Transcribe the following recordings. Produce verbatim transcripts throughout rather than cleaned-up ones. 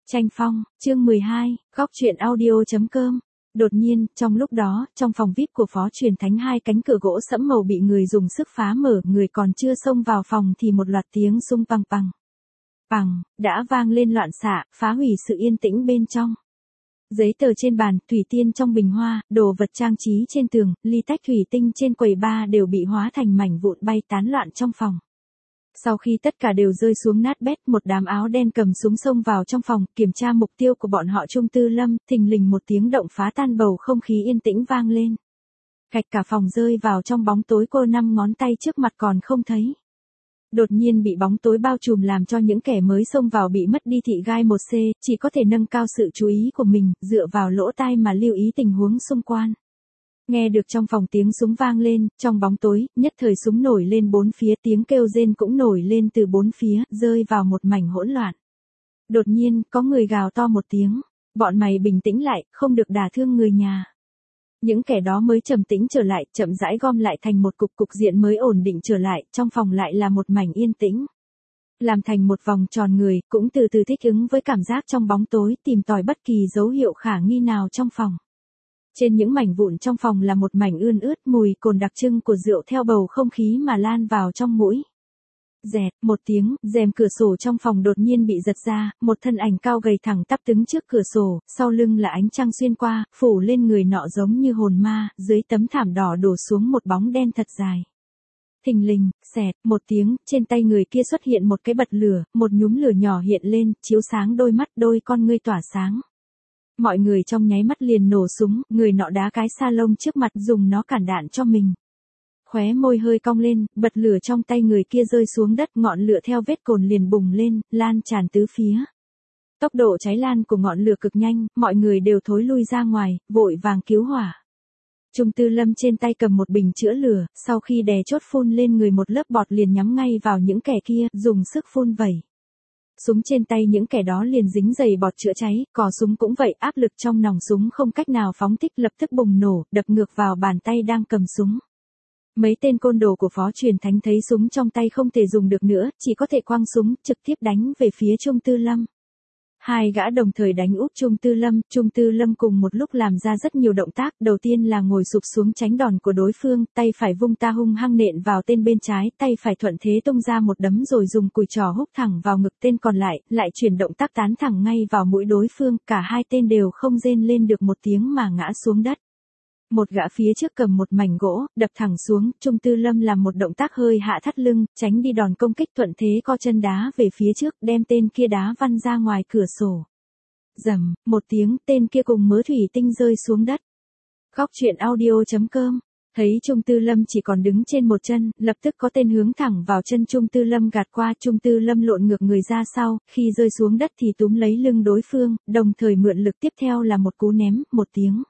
Tranh phong, chương mười hai, góc truyện audio.com. Đột nhiên, trong lúc đó, trong phòng vi ai pi của Phó Truyền Thánh hai cánh cửa gỗ sẫm màu bị người dùng sức phá mở, người còn chưa xông vào phòng thì một loạt tiếng sung pằng pằng. Pằng, đã vang lên loạn xạ, phá hủy sự yên tĩnh bên trong. Giấy tờ trên bàn, thủy tiên trong bình hoa, đồ vật trang trí trên tường, ly tách thủy tinh trên quầy bar đều bị hóa thành mảnh vụn bay tán loạn trong phòng. Sau khi tất cả đều rơi xuống nát bét, một đám áo đen cầm súng xông vào trong phòng, kiểm tra mục tiêu của bọn họ. Trung Tư Lâm, thình lình một tiếng động phá tan bầu không khí yên tĩnh vang lên. Gạch cả phòng rơi vào trong bóng tối, cô năm ngón tay trước mặt còn không thấy. Đột nhiên bị bóng tối bao trùm làm cho những kẻ mới xông vào bị mất đi thị gai một C, chỉ có thể nâng cao sự chú ý của mình, dựa vào lỗ tai mà lưu ý tình huống xung quanh. Nghe được trong phòng tiếng súng vang lên, trong bóng tối, nhất thời súng nổi lên bốn phía, tiếng kêu rên cũng nổi lên từ bốn phía, rơi vào một mảnh hỗn loạn. Đột nhiên, có người gào to một tiếng, bọn mày bình tĩnh lại, không được đả thương người nhà. Những kẻ đó mới trầm tĩnh trở lại, chậm rãi gom lại thành một cục, cục diện mới ổn định trở lại, trong phòng lại là một mảnh yên tĩnh. Làm thành một vòng tròn, người, cũng từ từ thích ứng với cảm giác trong bóng tối, tìm tòi bất kỳ dấu hiệu khả nghi nào trong phòng. Trên những mảnh vụn trong phòng là một mảnh ươn ướt, mùi cồn đặc trưng của rượu theo bầu không khí mà lan vào trong mũi. Rẹt, một tiếng, rèm cửa sổ trong phòng đột nhiên bị giật ra, một thân ảnh cao gầy thẳng tắp đứng trước cửa sổ, sau lưng là ánh trăng xuyên qua, phủ lên người nọ giống như hồn ma, dưới tấm thảm đỏ đổ xuống một bóng đen thật dài. Thình lình, xẹt, một tiếng, trên tay người kia xuất hiện một cái bật lửa, một nhúm lửa nhỏ hiện lên, chiếu sáng đôi mắt, đôi con ngươi tỏa sáng. Mọi người trong nháy mắt liền nổ súng, người nọ đá cái sa lông trước mặt, dùng nó cản đạn cho mình. Khóe môi hơi cong lên, bật lửa trong tay người kia rơi xuống đất, ngọn lửa theo vết cồn liền bùng lên, lan tràn tứ phía. Tốc độ cháy lan của ngọn lửa cực nhanh, mọi người đều thối lui ra ngoài, vội vàng cứu hỏa. Trung Tư Lâm trên tay cầm một bình chữa lửa, sau khi đè chốt phun lên người một lớp bọt liền nhắm ngay vào những kẻ kia, dùng sức phun vẩy. Súng trên tay những kẻ đó liền dính dày bọt chữa cháy, cò súng cũng vậy, áp lực trong nòng súng không cách nào phóng thích, lập tức bùng nổ, đập ngược vào bàn tay đang cầm súng. Mấy tên côn đồ của Phó Truyền Thánh thấy súng trong tay không thể dùng được nữa, chỉ có thể quăng súng, trực tiếp đánh về phía Trung Tư Lâm. Hai gã đồng thời đánh úp Trung Tư Lâm, Trung Tư Lâm cùng một lúc làm ra rất nhiều động tác, đầu tiên là ngồi sụp xuống tránh đòn của đối phương, tay phải vung ta hung hăng nện vào tên bên trái, tay phải thuận thế tung ra một đấm rồi dùng cùi trò húc thẳng vào ngực tên còn lại, lại chuyển động tác tán thẳng ngay vào mũi đối phương, cả hai tên đều không rên lên được một tiếng mà ngã xuống đất. Một gã phía trước cầm một mảnh gỗ, đập thẳng xuống, Trung Tư Lâm làm một động tác hơi hạ thắt lưng, tránh đi đòn công kích, thuận thế co chân đá về phía trước, đem tên kia đá văng ra ngoài cửa sổ. Rầm, một tiếng, tên kia cùng mớ thủy tinh rơi xuống đất. Góc truyện audio.com. Thấy Trung Tư Lâm chỉ còn đứng trên một chân, lập tức có tên hướng thẳng vào chân Trung Tư Lâm gạt qua, Trung Tư Lâm lộn ngược người ra sau, khi rơi xuống đất thì túm lấy lưng đối phương, đồng thời mượn lực tiếp theo là một cú ném, một tiếng.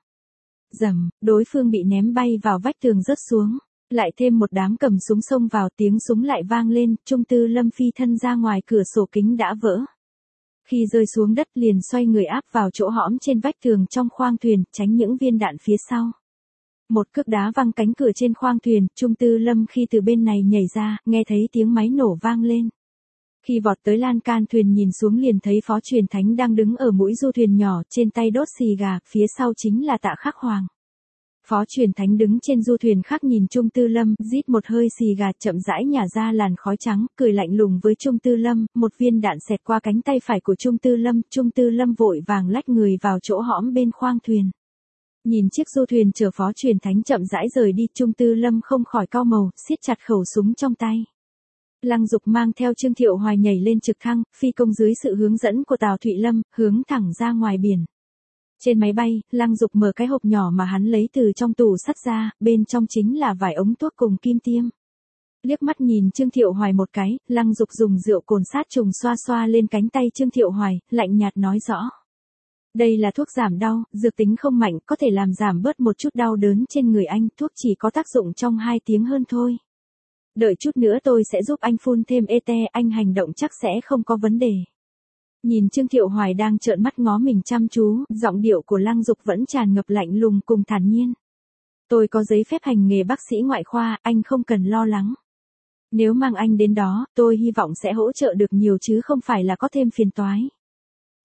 Rầm, đối phương bị ném bay vào vách tường rớt xuống, lại thêm một đám cầm súng xông vào, tiếng súng lại vang lên, Trung Tư Lâm phi thân ra ngoài, cửa sổ kính đã vỡ. Khi rơi xuống đất liền xoay người áp vào chỗ hõm trên vách tường trong khoang thuyền, tránh những viên đạn phía sau. Một cước đá văng cánh cửa trên khoang thuyền, Trung Tư Lâm khi từ bên này nhảy ra, nghe thấy tiếng máy nổ vang lên. Khi vọt tới lan can thuyền nhìn xuống liền thấy Phó Truyền Thánh đang đứng ở mũi du thuyền nhỏ, trên tay đốt xì gà, phía sau chính là Tạ Khắc Hoàng. Phó Truyền Thánh đứng trên du thuyền khác nhìn Trung Tư Lâm, rít một hơi xì gà, chậm rãi nhả ra làn khói trắng, cười lạnh lùng với Trung Tư Lâm, một viên đạn xẹt qua cánh tay phải của Trung Tư Lâm, Trung Tư Lâm vội vàng lách người vào chỗ hõm bên khoang thuyền. Nhìn chiếc du thuyền chở Phó Truyền Thánh chậm rãi rời đi, Trung Tư Lâm không khỏi cau màu, siết chặt khẩu súng trong tay. Lăng Dục mang theo Trương Thiệu Hoài nhảy lên trực thăng, phi công dưới sự hướng dẫn của Tào Thụy Lâm, hướng thẳng ra ngoài biển. Trên máy bay, Lăng Dục mở cái hộp nhỏ mà hắn lấy từ trong tủ sắt ra, bên trong chính là vài ống thuốc cùng kim tiêm. Liếc mắt nhìn Trương Thiệu Hoài một cái, Lăng Dục dùng rượu cồn sát trùng xoa xoa lên cánh tay Trương Thiệu Hoài, lạnh nhạt nói rõ. Đây là thuốc giảm đau, dược tính không mạnh, có thể làm giảm bớt một chút đau đớn trên người anh, thuốc chỉ có tác dụng trong hai tiếng hơn thôi. Đợi chút nữa tôi sẽ giúp anh phun thêm e tê, anh hành động chắc sẽ không có vấn đề. Nhìn Trương Thiệu Hoài đang trợn mắt ngó mình chăm chú, giọng điệu của Lăng Dục vẫn tràn ngập lạnh lùng cùng thản nhiên. Tôi có giấy phép hành nghề bác sĩ ngoại khoa, anh không cần lo lắng. Nếu mang anh đến đó, tôi hy vọng sẽ hỗ trợ được nhiều chứ không phải là có thêm phiền toái.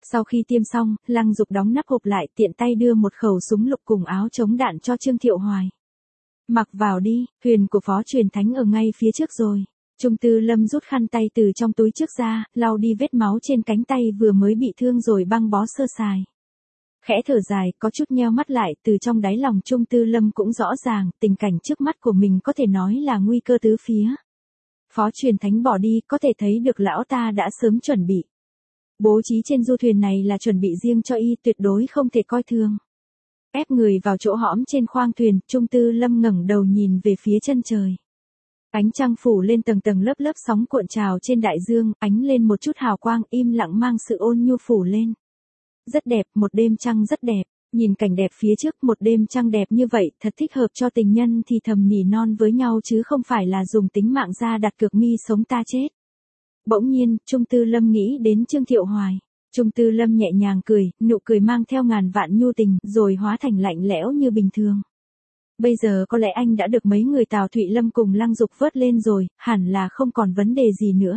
Sau khi tiêm xong, Lăng Dục đóng nắp hộp lại, tiện tay đưa một khẩu súng lục cùng áo chống đạn cho Trương Thiệu Hoài. Mặc vào đi, thuyền của Phó Truyền Thánh ở ngay phía trước rồi. Trung Tư Lâm rút khăn tay từ trong túi trước ra, lau đi vết máu trên cánh tay vừa mới bị thương rồi băng bó sơ sài. Khẽ thở dài, có chút nheo mắt lại, từ trong đáy lòng Trung Tư Lâm cũng rõ ràng, tình cảnh trước mắt của mình có thể nói là nguy cơ tứ phía. Phó Truyền Thánh bỏ đi, có thể thấy được lão ta đã sớm chuẩn bị. Bố trí trên du thuyền này là chuẩn bị riêng cho y, tuyệt đối không thể coi thường. Ép người vào chỗ hõm trên khoang thuyền, Trung Tư Lâm ngẩng đầu nhìn về phía chân trời. Ánh trăng phủ lên tầng tầng lớp lớp sóng cuộn trào trên đại dương, ánh lên một chút hào quang, im lặng mang sự ôn nhu phủ lên. Rất đẹp, một đêm trăng rất đẹp, nhìn cảnh đẹp phía trước, một đêm trăng đẹp như vậy, thật thích hợp cho tình nhân thì thầm nỉ non với nhau chứ không phải là dùng tính mạng ra đặt cược mi sống ta chết. Bỗng nhiên, Trung Tư Lâm nghĩ đến Trương Thiệu Hoài. Trung Tư Lâm nhẹ nhàng cười, nụ cười mang theo ngàn vạn nhu tình, rồi hóa thành lạnh lẽo như bình thường. Bây giờ có lẽ anh đã được mấy người Tào Thụy Lâm cùng Lăng Dục vớt lên rồi, hẳn là không còn vấn đề gì nữa.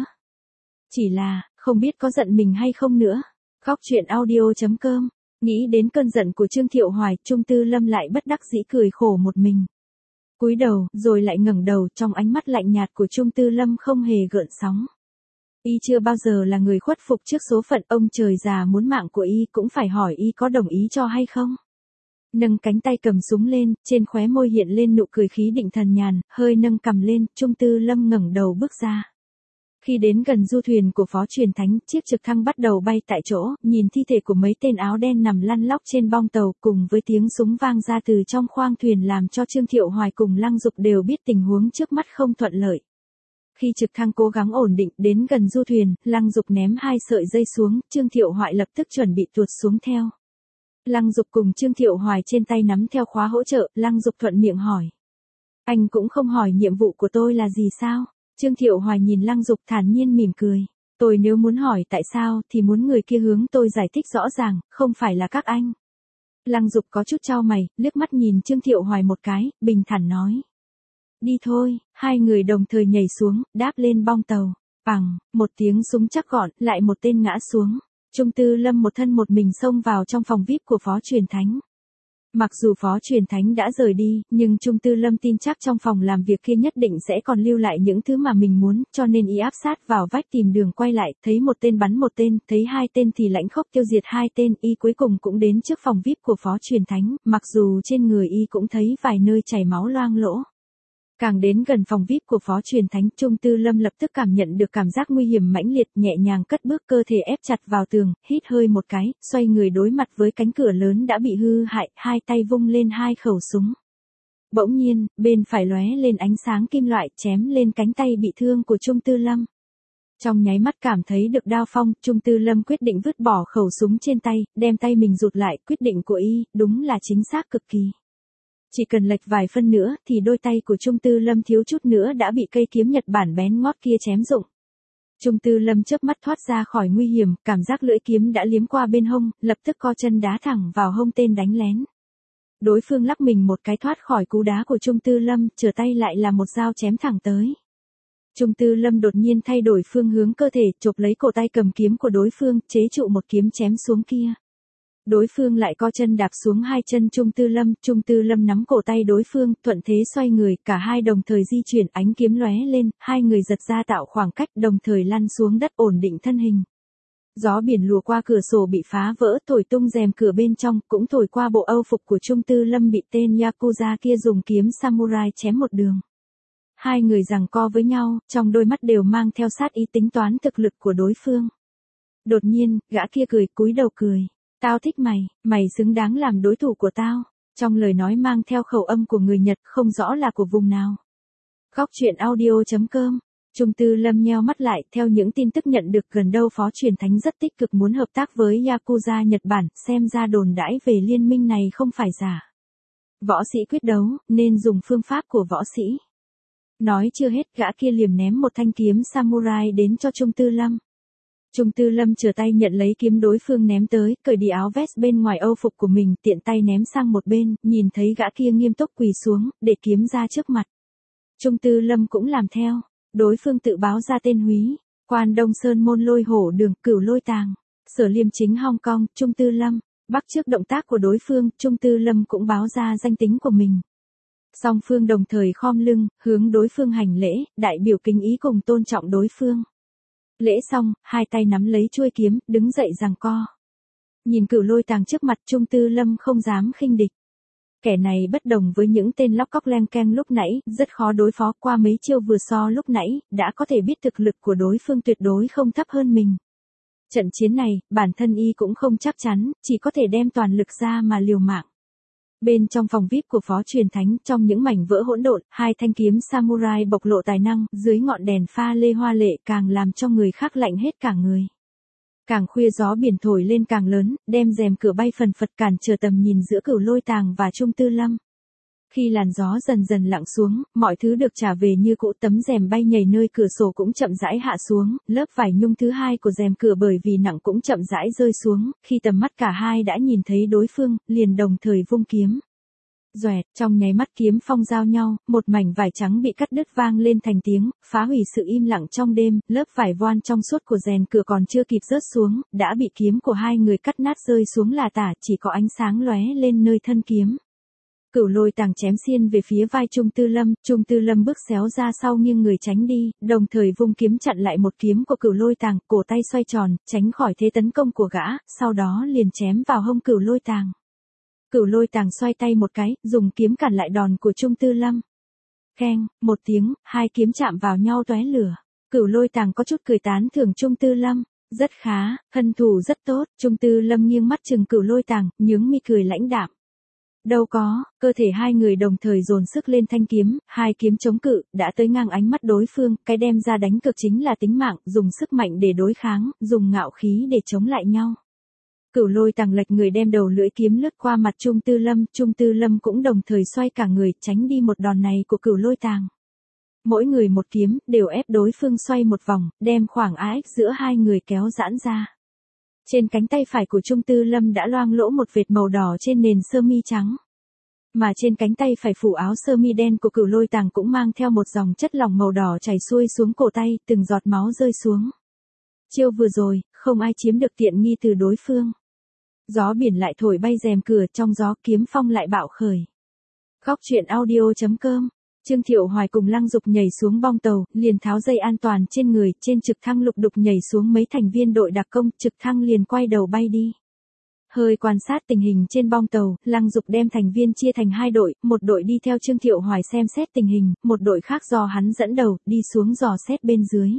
Chỉ là, không biết có giận mình hay không nữa. Góc truyện audio chấm com. Nghĩ đến cơn giận của Trương Thiệu Hoài, Trung Tư Lâm lại bất đắc dĩ cười khổ một mình. Cúi đầu, rồi lại ngẩng đầu, trong ánh mắt lạnh nhạt của Trung Tư Lâm không hề gợn sóng. Y chưa bao giờ là người khuất phục trước số phận, ông trời già muốn mạng của y cũng phải hỏi y có đồng ý cho hay không. Nâng cánh tay cầm súng lên, trên khóe môi hiện lên nụ cười khí định thần nhàn, hơi nâng cằm lên, Trung Tư Lâm ngẩng đầu bước ra. Khi đến gần du thuyền của Phó Truyền Thánh, chiếc trực thăng bắt đầu bay tại chỗ, nhìn thi thể của mấy tên áo đen nằm lăn lóc trên bong tàu cùng với tiếng súng vang ra từ trong khoang thuyền làm cho Trương Thiệu Hoài cùng Lăng Dục đều biết tình huống trước mắt không thuận lợi. Khi trực thăng cố gắng ổn định đến gần du thuyền, Lăng Dục ném hai sợi dây xuống, Trương Thiệu Hoài lập tức chuẩn bị tuột xuống theo. Lăng Dục cùng Trương Thiệu Hoài trên tay nắm theo khóa hỗ trợ, Lăng Dục thuận miệng hỏi. Anh cũng không hỏi nhiệm vụ của tôi là gì sao? Trương Thiệu Hoài nhìn Lăng Dục thản nhiên mỉm cười. Tôi nếu muốn hỏi tại sao thì muốn người kia hướng tôi giải thích rõ ràng, không phải là các anh. Lăng Dục có chút chau mày, liếc mắt nhìn Trương Thiệu Hoài một cái, bình thản nói. Đi thôi, hai người đồng thời nhảy xuống, đáp lên bong tàu. Bằng, một tiếng súng chắc gọn, lại một tên ngã xuống. Trung Tư Lâm một thân một mình xông vào trong phòng vi ai pi của Phó Truyền Thánh. Mặc dù Phó Truyền Thánh đã rời đi, nhưng Trung Tư Lâm tin chắc trong phòng làm việc kia nhất định sẽ còn lưu lại những thứ mà mình muốn, cho nên y áp sát vào vách tìm đường quay lại, thấy một tên bắn một tên, thấy hai tên thì lãnh khốc tiêu diệt hai tên, y cuối cùng cũng đến trước phòng vi ai pi của Phó Truyền Thánh, mặc dù trên người y cũng thấy vài nơi chảy máu loang lỗ. Càng đến gần phòng vi ai pi của Phó Truyền Thánh, Trung Tư Lâm lập tức cảm nhận được cảm giác nguy hiểm mãnh liệt, nhẹ nhàng cất bước, cơ thể ép chặt vào tường, hít hơi một cái, xoay người đối mặt với cánh cửa lớn đã bị hư hại, hai tay vung lên hai khẩu súng. Bỗng nhiên, bên phải lóe lên ánh sáng kim loại, chém lên cánh tay bị thương của Trung Tư Lâm. Trong nháy mắt cảm thấy được đao phong, Trung Tư Lâm quyết định vứt bỏ khẩu súng trên tay, đem tay mình rụt lại, quyết định của y, đúng là chính xác cực kỳ. Chỉ cần lệch vài phân nữa thì đôi tay của Trung Tư Lâm thiếu chút nữa đã bị cây kiếm Nhật Bản bén ngót kia chém rụng. Trung Tư Lâm chớp mắt thoát ra khỏi nguy hiểm, cảm giác lưỡi kiếm đã liếm qua bên hông, lập tức co chân đá thẳng vào hông tên đánh lén. Đối phương lắc mình một cái thoát khỏi cú đá của Trung Tư Lâm, trở tay lại là một dao chém thẳng tới. Trung Tư Lâm đột nhiên thay đổi phương hướng cơ thể, chộp lấy cổ tay cầm kiếm của đối phương, chế trụ một kiếm chém xuống kia. Đối phương lại co chân đạp xuống hai chân Trung Tư Lâm, Trung Tư Lâm nắm cổ tay đối phương, thuận thế xoay người, cả hai đồng thời di chuyển, ánh kiếm lóe lên, hai người giật ra tạo khoảng cách, đồng thời lăn xuống đất ổn định thân hình. Gió biển lùa qua cửa sổ bị phá vỡ, thổi tung rèm cửa bên trong, cũng thổi qua bộ âu phục của Trung Tư Lâm bị tên Yakuza kia dùng kiếm samurai chém một đường. Hai người giằng co với nhau, trong đôi mắt đều mang theo sát ý tính toán thực lực của đối phương. Đột nhiên, gã kia cười, cúi đầu cười. Tao thích mày, mày xứng đáng làm đối thủ của tao. Trong lời nói mang theo khẩu âm của người Nhật, không rõ là của vùng nào. Góc truyện audio chấm com. Trung Tư Lâm nheo mắt lại, theo những tin tức nhận được gần đâu Phó Truyền Thánh rất tích cực muốn hợp tác với Yakuza Nhật Bản, xem ra đồn đãi về liên minh này không phải giả. Võ sĩ quyết đấu, nên dùng phương pháp của võ sĩ. Nói chưa hết, gã kia liềm ném một thanh kiếm samurai đến cho Trung Tư Lâm. Trung Tư Lâm trở tay nhận lấy kiếm đối phương ném tới, cởi đi áo vest bên ngoài âu phục của mình, tiện tay ném sang một bên, nhìn thấy gã kia nghiêm túc quỳ xuống, để kiếm ra trước mặt. Trung Tư Lâm cũng làm theo, đối phương tự báo ra tên húy, Quan Đông Sơn Môn Lôi Hổ Đường, Cửu Lôi Tàng. Sở Liêm Chính Hong Kong, Trung Tư Lâm. Bắt chước động tác của đối phương, Trung Tư Lâm cũng báo ra danh tính của mình. Song phương đồng thời khom lưng, hướng đối phương hành lễ, đại biểu kính ý cùng tôn trọng đối phương. Lễ xong, hai tay nắm lấy chuôi kiếm, đứng dậy giằng co. Nhìn Cửu Lôi Tàng trước mặt, Trung Tư Lâm không dám khinh địch. Kẻ này bất đồng với những tên lóc cóc leng keng lúc nãy, rất khó đối phó, qua mấy chiêu vừa so lúc nãy, đã có thể biết thực lực của đối phương tuyệt đối không thấp hơn mình. Trận chiến này, bản thân y cũng không chắc chắn, chỉ có thể đem toàn lực ra mà liều mạng. Bên trong phòng vi ai pi của Phó Truyền Thánh, trong những mảnh vỡ hỗn độn, hai thanh kiếm samurai bộc lộ tài năng, dưới ngọn đèn pha lê hoa lệ càng làm cho người khác lạnh hết cả người. Càng khuya gió biển thổi lên càng lớn, đem rèm cửa bay phần phật cản trở tầm nhìn giữa Cửu Lôi Tàng và Trung Tư Lâm. Khi làn gió dần dần lặng xuống, mọi thứ được trả về như cũ, tấm rèm bay nhảy nơi cửa sổ cũng chậm rãi hạ xuống, lớp vải nhung thứ hai của rèm cửa bởi vì nặng cũng chậm rãi rơi xuống, khi tầm mắt cả hai đã nhìn thấy đối phương, liền đồng thời vung kiếm. Doẹt, trong nháy mắt kiếm phong giao nhau, một mảnh vải trắng bị cắt đứt vang lên thành tiếng, phá hủy sự im lặng trong đêm, lớp vải voan trong suốt của rèm cửa còn chưa kịp rớt xuống, đã bị kiếm của hai người cắt nát rơi xuống là tả, chỉ có ánh sáng lóe lên nơi thân kiếm. Cửu Lôi Tàng chém xiên về phía vai Trung Tư Lâm, Trung Tư Lâm bước xéo ra sau nghiêng người tránh đi, đồng thời vung kiếm chặn lại một kiếm của Cửu Lôi Tàng, cổ tay xoay tròn, tránh khỏi thế tấn công của gã, sau đó liền chém vào hông Cửu Lôi Tàng. Cửu Lôi Tàng xoay tay một cái, dùng kiếm cản lại đòn của Trung Tư Lâm. Keng, một tiếng, hai kiếm chạm vào nhau tóe lửa. Cửu Lôi Tàng có chút cười tán thưởng Trung Tư Lâm, rất khá, thân thủ rất tốt. Trung Tư Lâm nghiêng mắt chừng Cửu Lôi Tàng, nhướng mi cười lãnh đạm. Đâu có, cơ thể hai người đồng thời dồn sức lên thanh kiếm, hai kiếm chống cự, đã tới ngang ánh mắt đối phương, cái đem ra đánh cực chính là tính mạng, dùng sức mạnh để đối kháng, dùng ngạo khí để chống lại nhau. Cửu Lôi Tàng lệch người đem đầu lưỡi kiếm lướt qua mặt Trung Tư Lâm, Trung Tư Lâm cũng đồng thời xoay cả người, tránh đi một đòn này của Cửu Lôi Tàng. Mỗi người một kiếm, đều ép đối phương xoay một vòng, đem khoảng a ích giữa hai người kéo giãn ra. Trên cánh tay phải của Trung Tư Lâm đã loang lỗ một vệt màu đỏ trên nền sơ mi trắng. Mà trên cánh tay phải phủ áo sơ mi đen của Cửu Lôi Tàng cũng mang theo một dòng chất lỏng màu đỏ chảy xuôi xuống cổ tay, từng giọt máu rơi xuống. Chiêu vừa rồi, không ai chiếm được tiện nghi từ đối phương. Gió biển lại thổi bay rèm cửa, trong gió kiếm phong lại bạo khởi. Góc truyện audio chấm com. Trương Thiệu Hoài cùng Lăng Dục nhảy xuống bong tàu, liền tháo dây an toàn trên người, trên trực thăng lục đục nhảy xuống mấy thành viên đội đặc công, trực thăng liền quay đầu bay đi. Hơi quan sát tình hình trên bong tàu, Lăng Dục đem thành viên chia thành hai đội, một đội đi theo Trương Thiệu Hoài xem xét tình hình, một đội khác do hắn dẫn đầu, đi xuống dò xét bên dưới.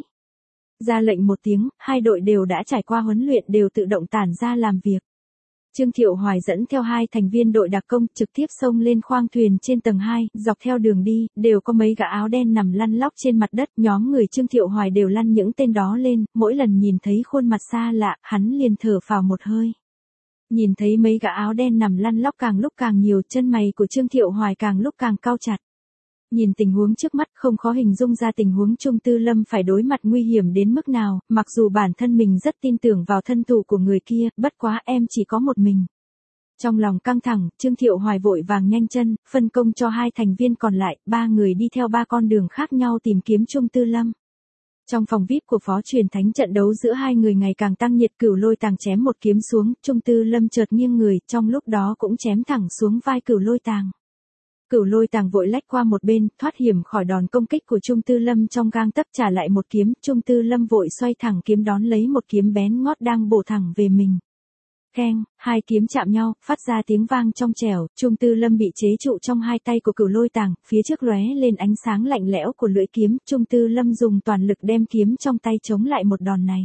Ra lệnh một tiếng, hai đội đều đã trải qua huấn luyện, đều tự động tản ra làm việc. Trương Thiệu Hoài dẫn theo hai thành viên đội đặc công trực tiếp xông lên khoang thuyền trên tầng hai, dọc theo đường đi, đều có mấy gã áo đen nằm lăn lóc trên mặt đất, nhóm người Trương Thiệu Hoài đều lăn những tên đó lên, mỗi lần nhìn thấy khuôn mặt xa lạ, hắn liền thở phào một hơi. Nhìn thấy mấy gã áo đen nằm lăn lóc càng lúc càng nhiều, chân mày của Trương Thiệu Hoài càng lúc càng cau chặt. Nhìn tình huống trước mắt không khó hình dung ra tình huống Trung Tư Lâm phải đối mặt nguy hiểm đến mức nào, mặc dù bản thân mình rất tin tưởng vào thân thủ của người kia, bất quá em chỉ có một mình. Trong lòng căng thẳng, Trương Thiệu Hoài vội vàng nhanh chân, phân công cho hai thành viên còn lại, ba người đi theo ba con đường khác nhau tìm kiếm Trung Tư Lâm. Trong phòng vi ai pi của Phó Truyền Thánh, trận đấu giữa hai người ngày càng tăng nhiệt, Cửu Lôi Tàng chém một kiếm xuống, Trung Tư Lâm chợt nghiêng người, trong lúc đó cũng chém thẳng xuống vai Cửu Lôi Tàng. Cửu Lôi Tàng vội lách qua một bên, thoát hiểm khỏi đòn công kích của Trung Tư Lâm, trong gang tấc trả lại một kiếm, Trung Tư Lâm vội xoay thẳng kiếm đón lấy một kiếm bén ngót đang bổ thẳng về mình. Keng, hai kiếm chạm nhau, phát ra tiếng vang trong trẻo, Trung Tư Lâm bị chế trụ trong hai tay của Cửu Lôi Tàng, phía trước lóe lên ánh sáng lạnh lẽo của lưỡi kiếm, Trung Tư Lâm dùng toàn lực đem kiếm trong tay chống lại một đòn này.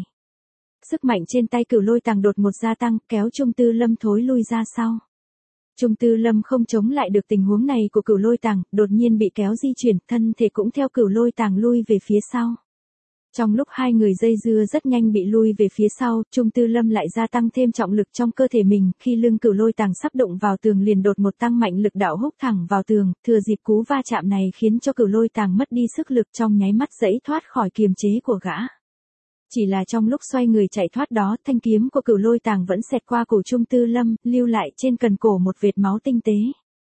Sức mạnh trên tay Cửu Lôi Tàng đột ngột gia tăng, kéo Trung Tư Lâm thối lui ra sau. Trung Tư Lâm không chống lại được tình huống này của Cửu Lôi Tàng, đột nhiên bị kéo di chuyển, thân thể cũng theo Cửu Lôi Tàng lui về phía sau. Trong lúc hai người dây dưa rất nhanh bị lui về phía sau, Trung Tư Lâm lại gia tăng thêm trọng lực trong cơ thể mình, khi lưng Cửu Lôi Tàng sắp đụng vào tường liền đột ngột tăng mạnh lực đạo húc thẳng vào tường, thừa dịp cú va chạm này khiến cho Cửu Lôi Tàng mất đi sức lực, trong nháy mắt giãy thoát khỏi kiềm chế của gã. Chỉ là trong lúc xoay người chạy thoát đó, thanh kiếm của Cửu Lôi Tàng vẫn xẹt qua cổ Trung Tư Lâm, lưu lại trên cần cổ một vệt máu tinh tế.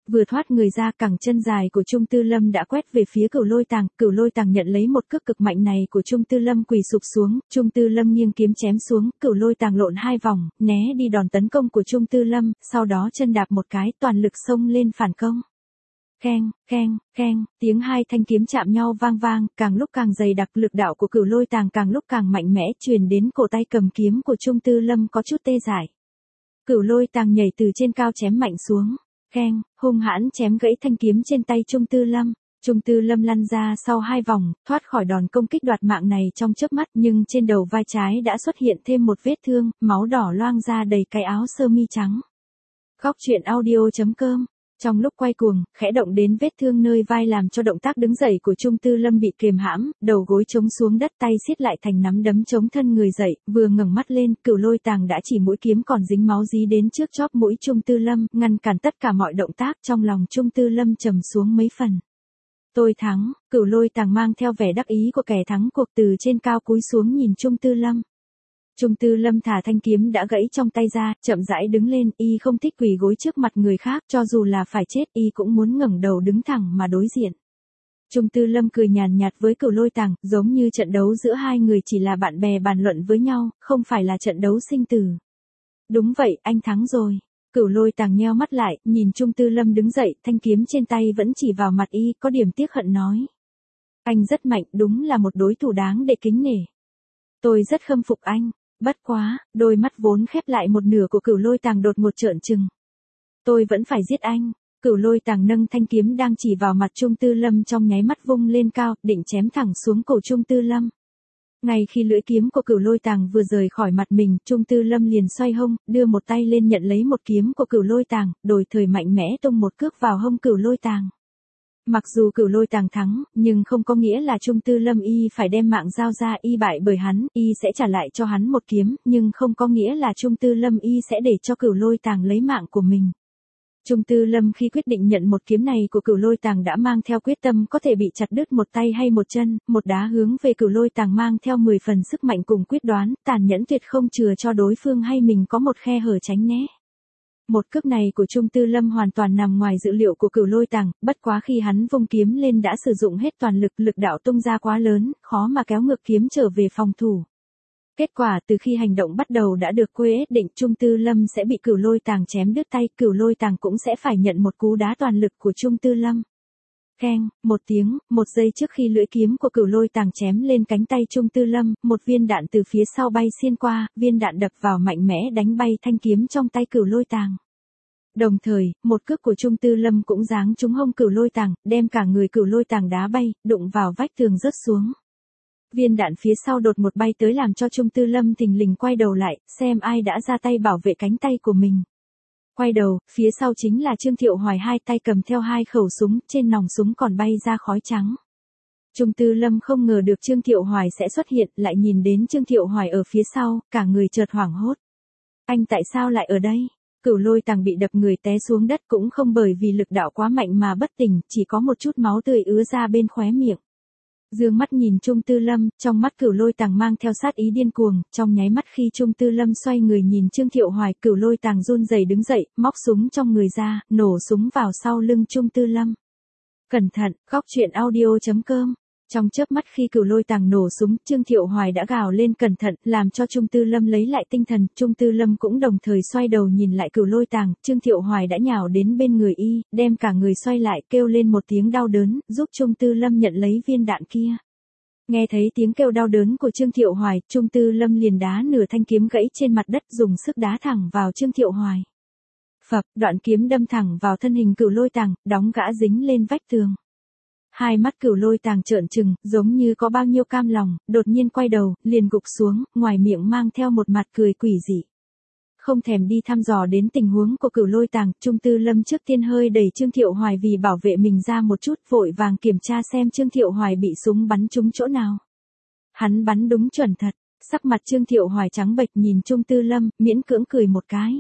Vừa thoát người ra, cẳng chân dài của Trung Tư Lâm đã quét về phía Cửu Lôi Tàng, Cửu Lôi Tàng nhận lấy một cước cực mạnh này của Trung Tư Lâm quỳ sụp xuống, Trung Tư Lâm nghiêng kiếm chém xuống, Cửu Lôi Tàng lộn hai vòng, né đi đòn tấn công của Trung Tư Lâm, sau đó chân đạp một cái, toàn lực xông lên phản công. Keng, keng, keng, tiếng hai thanh kiếm chạm nhau vang vang, càng lúc càng dày đặc, lực đạo của Cửu Lôi Tàng càng lúc càng mạnh mẽ, truyền đến cổ tay cầm kiếm của Trung Tư Lâm có chút tê dại. Cửu Lôi Tàng nhảy từ trên cao chém mạnh xuống. Keng, hung hãn chém gãy thanh kiếm trên tay Trung Tư Lâm. Trung Tư Lâm lăn ra sau hai vòng, thoát khỏi đòn công kích đoạt mạng này trong chớp mắt, nhưng trên đầu vai trái đã xuất hiện thêm một vết thương, máu đỏ loang ra đầy cái áo sơ mi trắng. Góc truyện audio chấm com. Trong lúc quay cuồng, khẽ động đến vết thương nơi vai làm cho động tác đứng dậy của Trung Tư Lâm bị kiềm hãm, đầu gối chống xuống đất, tay siết lại thành nắm đấm chống thân người dậy, vừa ngẩng mắt lên, Cửu Lôi Tàng đã chỉ mũi kiếm còn dính máu dí đến trước chóp mũi Trung Tư Lâm, ngăn cản tất cả mọi động tác, trong lòng Trung Tư Lâm trầm xuống mấy phần. Tôi thắng, Cửu Lôi Tàng mang theo vẻ đắc ý của kẻ thắng cuộc từ trên cao cúi xuống nhìn Trung Tư Lâm. Trung Tư Lâm thả thanh kiếm đã gãy trong tay ra, chậm rãi đứng lên, y không thích quỳ gối trước mặt người khác, cho dù là phải chết, y cũng muốn ngẩng đầu đứng thẳng mà đối diện. Trung Tư Lâm cười nhàn nhạt với Cửu Lôi Tàng, giống như trận đấu giữa hai người chỉ là bạn bè bàn luận với nhau, không phải là trận đấu sinh tử. Đúng vậy, anh thắng rồi. Cửu Lôi Tàng nheo mắt lại, nhìn Trung Tư Lâm đứng dậy, thanh kiếm trên tay vẫn chỉ vào mặt y, có điểm tiếc hận nói. Anh rất mạnh, đúng là một đối thủ đáng để kính nể. Tôi rất khâm phục anh. Bất quá, đôi mắt vốn khép lại một nửa của Cửu Lôi Tàng đột một trợn trừng. Tôi vẫn phải giết anh. Cửu Lôi Tàng nâng thanh kiếm đang chỉ vào mặt Trung Tư Lâm trong nháy mắt vung lên cao, định chém thẳng xuống cổ Trung Tư Lâm. Ngay khi lưỡi kiếm của Cửu Lôi Tàng vừa rời khỏi mặt mình, Trung Tư Lâm liền xoay hông, đưa một tay lên nhận lấy một kiếm của Cửu Lôi Tàng, đổi thời mạnh mẽ tung một cước vào hông Cửu Lôi Tàng. Mặc dù Cửu Lôi Tàng thắng, nhưng không có nghĩa là Trung Tư Lâm y phải đem mạng giao ra, y bại bởi hắn, y sẽ trả lại cho hắn một kiếm, nhưng không có nghĩa là Trung Tư Lâm y sẽ để cho Cửu Lôi Tàng lấy mạng của mình. Trung Tư Lâm khi quyết định nhận một kiếm này của Cửu Lôi Tàng đã mang theo quyết tâm có thể bị chặt đứt một tay hay một chân, một đá hướng về Cửu Lôi Tàng mang theo mười phần sức mạnh cùng quyết đoán, tàn nhẫn tuyệt không chừa cho đối phương hay mình có một khe hở tránh né. Một cước này của Trung Tư Lâm hoàn toàn nằm ngoài dự liệu của Cửu Lôi Tàng, bất quá khi hắn vung kiếm lên đã sử dụng hết toàn lực, lực đạo tung ra quá lớn, khó mà kéo ngược kiếm trở về phòng thủ. Kết quả từ khi hành động bắt đầu đã được quyết định, Trung Tư Lâm sẽ bị Cửu Lôi Tàng chém đứt tay, Cửu Lôi Tàng cũng sẽ phải nhận một cú đá toàn lực của Trung Tư Lâm. Keng, một tiếng, một giây trước khi lưỡi kiếm của Cửu Lôi Tàng chém lên cánh tay Trung Tư Lâm, một viên đạn từ phía sau bay xuyên qua, viên đạn đập vào mạnh mẽ đánh bay thanh kiếm trong tay Cửu Lôi Tàng. Đồng thời, một cước của Trung Tư Lâm cũng giáng trúng hông Cửu Lôi Tàng, đem cả người Cửu Lôi Tàng đá bay, đụng vào vách tường rớt xuống. Viên đạn phía sau đột một bay tới làm cho Trung Tư Lâm thình lình quay đầu lại, xem ai đã ra tay bảo vệ cánh tay của mình. Quay đầu, phía sau chính là Trương Thiệu Hoài hai tay cầm theo hai khẩu súng, trên nòng súng còn bay ra khói trắng. Trung Tư Lâm không ngờ được Trương Thiệu Hoài sẽ xuất hiện, lại nhìn đến Trương Thiệu Hoài ở phía sau, cả người chợt hoảng hốt. Anh tại sao lại ở đây? Cửu Lôi Tàng bị đập người té xuống đất cũng không bởi vì lực đạo quá mạnh mà bất tỉnh, chỉ có một chút máu tươi ứa ra bên khóe miệng. Dương mắt nhìn Trung Tư Lâm, trong mắt Cửu Lôi Tàng mang theo sát ý điên cuồng, trong nháy mắt khi Trung Tư Lâm xoay người nhìn Trương Thiệu Hoài, Cửu Lôi Tàng run rẩy đứng dậy, móc súng trong người ra, nổ súng vào sau lưng Trung Tư Lâm. Cẩn thận, góc truyện audio chấm com. Trong chớp mắt khi Cửu Lôi Tàng nổ súng, Trương Thiệu Hoài đã gào lên cẩn thận, làm cho Trung Tư Lâm lấy lại tinh thần, Trung Tư Lâm cũng đồng thời xoay đầu nhìn lại Cửu Lôi Tàng, Trương Thiệu Hoài đã nhào đến bên người y, đem cả người xoay lại, kêu lên một tiếng đau đớn, giúp Trung Tư Lâm nhận lấy viên đạn kia. Nghe thấy tiếng kêu đau đớn của Trương Thiệu Hoài, Trung Tư Lâm liền đá nửa thanh kiếm gãy trên mặt đất, dùng sức đá thẳng vào Trương Thiệu Hoài. Phập, đoạn kiếm đâm thẳng vào thân hình Cửu Lôi Tàng, đóng gã dính lên vách tường. Hai mắt Cửu Lôi Tàng trợn trừng, giống như có bao nhiêu cam lòng, đột nhiên quay đầu, liền gục xuống, ngoài miệng mang theo một mặt cười quỷ dị. Không thèm đi thăm dò đến tình huống của Cửu Lôi Tàng, Trung Tư Lâm trước tiên hơi đẩy Trương Thiệu Hoài vì bảo vệ mình ra một chút, vội vàng kiểm tra xem Trương Thiệu Hoài bị súng bắn trúng chỗ nào. Hắn bắn đúng chuẩn thật, sắc mặt Trương Thiệu Hoài trắng bệch nhìn Trung Tư Lâm, miễn cưỡng cười một cái.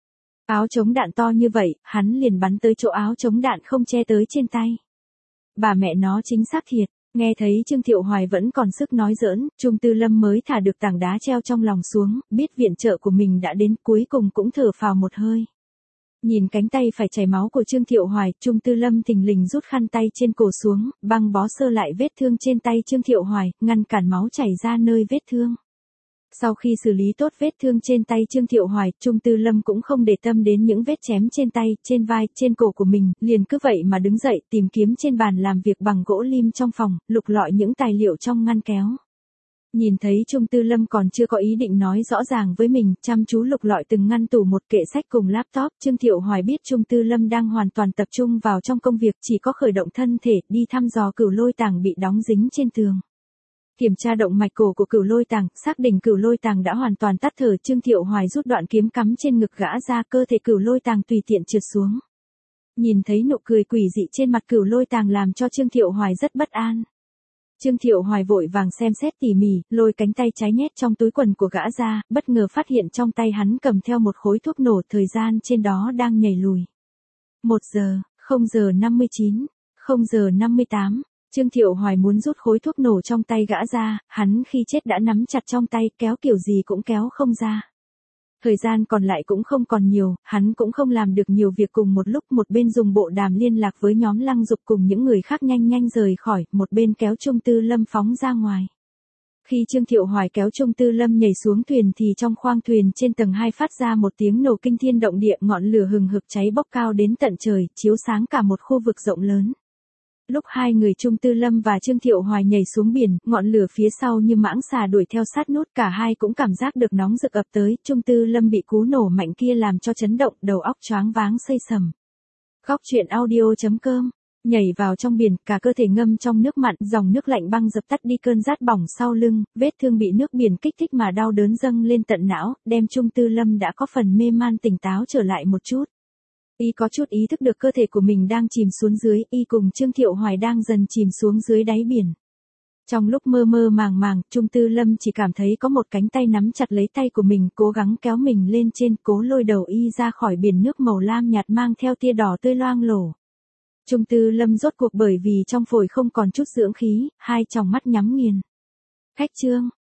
Áo chống đạn to như vậy, hắn liền bắn tới chỗ áo chống đạn không che tới trên tay. Bà mẹ nó chính xác thiệt, nghe thấy Trương Thiệu Hoài vẫn còn sức nói giỡn, Trung Tư Lâm mới thả được tảng đá treo trong lòng xuống, biết viện trợ của mình đã đến, cuối cùng cũng thở phào một hơi. Nhìn cánh tay phải chảy máu của Trương Thiệu Hoài, Trung Tư Lâm thình lình rút khăn tay trên cổ xuống, băng bó sơ lại vết thương trên tay Trương Thiệu Hoài, ngăn cản máu chảy ra nơi vết thương. Sau khi xử lý tốt vết thương trên tay Trương Thiệu Hoài, Trung Tư Lâm cũng không để tâm đến những vết chém trên tay, trên vai, trên cổ của mình, liền cứ vậy mà đứng dậy tìm kiếm trên bàn làm việc bằng gỗ lim trong phòng, lục lọi những tài liệu trong ngăn kéo. Nhìn thấy Trung Tư Lâm còn chưa có ý định nói rõ ràng với mình, chăm chú lục lọi từng ngăn tủ một kệ sách cùng laptop, Trương Thiệu Hoài biết Trung Tư Lâm đang hoàn toàn tập trung vào trong công việc, chỉ có khởi động thân thể, đi thăm dò cửu lôi tàng bị đóng dính trên tường. Kiểm tra động mạch cổ của cửu lôi tàng, xác định cửu lôi tàng đã hoàn toàn tắt thở, Trương Thiệu Hoài rút đoạn kiếm cắm trên ngực gã ra, cơ thể cửu lôi tàng tùy tiện trượt xuống. Nhìn thấy nụ cười quỷ dị trên mặt cửu lôi tàng làm cho Trương Thiệu Hoài rất bất an. Trương Thiệu Hoài vội vàng xem xét tỉ mỉ, lôi cánh tay trái nhét trong túi quần của gã ra, bất ngờ phát hiện trong tay hắn cầm theo một khối thuốc nổ, thời gian trên đó đang nhảy lùi. một giờ, không giờ năm mươi chín, không giờ năm mươi tám, Trương Thiệu Hoài muốn rút khối thuốc nổ trong tay gã ra, hắn khi chết đã nắm chặt trong tay, kéo kiểu gì cũng kéo không ra. Thời gian còn lại cũng không còn nhiều, hắn cũng không làm được nhiều việc cùng một lúc, một bên dùng bộ đàm liên lạc với nhóm Lăng Dục cùng những người khác nhanh nhanh rời khỏi, một bên kéo Trung Tư Lâm phóng ra ngoài. Khi Trương Thiệu Hoài kéo Trung Tư Lâm nhảy xuống thuyền thì trong khoang thuyền trên tầng hai phát ra một tiếng nổ kinh thiên động địa, ngọn lửa hừng hực cháy bốc cao đến tận trời, chiếu sáng cả một khu vực rộng lớn. Lúc hai người Trung Tư Lâm và Trương Thiệu Hoài nhảy xuống biển, ngọn lửa phía sau như mãng xà đuổi theo sát nút, cả hai cũng cảm giác được nóng rực ập tới, Trung Tư Lâm bị cú nổ mạnh kia làm cho chấn động, đầu óc choáng váng xây sầm. Góc truyện audio chấm com, nhảy vào trong biển, cả cơ thể ngâm trong nước mặn, dòng nước lạnh băng dập tắt đi cơn rát bỏng sau lưng, vết thương bị nước biển kích thích mà đau đớn dâng lên tận não, đem Trung Tư Lâm đã có phần mê man tỉnh táo trở lại một chút. Y có chút ý thức được cơ thể của mình đang chìm xuống dưới, Y cùng Trương Thiệu Hoài đang dần chìm xuống dưới đáy biển. Trong lúc mơ mơ màng màng, Trung Tư Lâm chỉ cảm thấy có một cánh tay nắm chặt lấy tay của mình, cố gắng kéo mình lên trên, cố lôi đầu Y ra khỏi biển nước màu lam nhạt mang theo tia đỏ tươi loang lổ. Trung Tư Lâm rốt cuộc bởi vì trong phổi không còn chút dưỡng khí, hai tròng mắt nhắm nghiền. Khách chương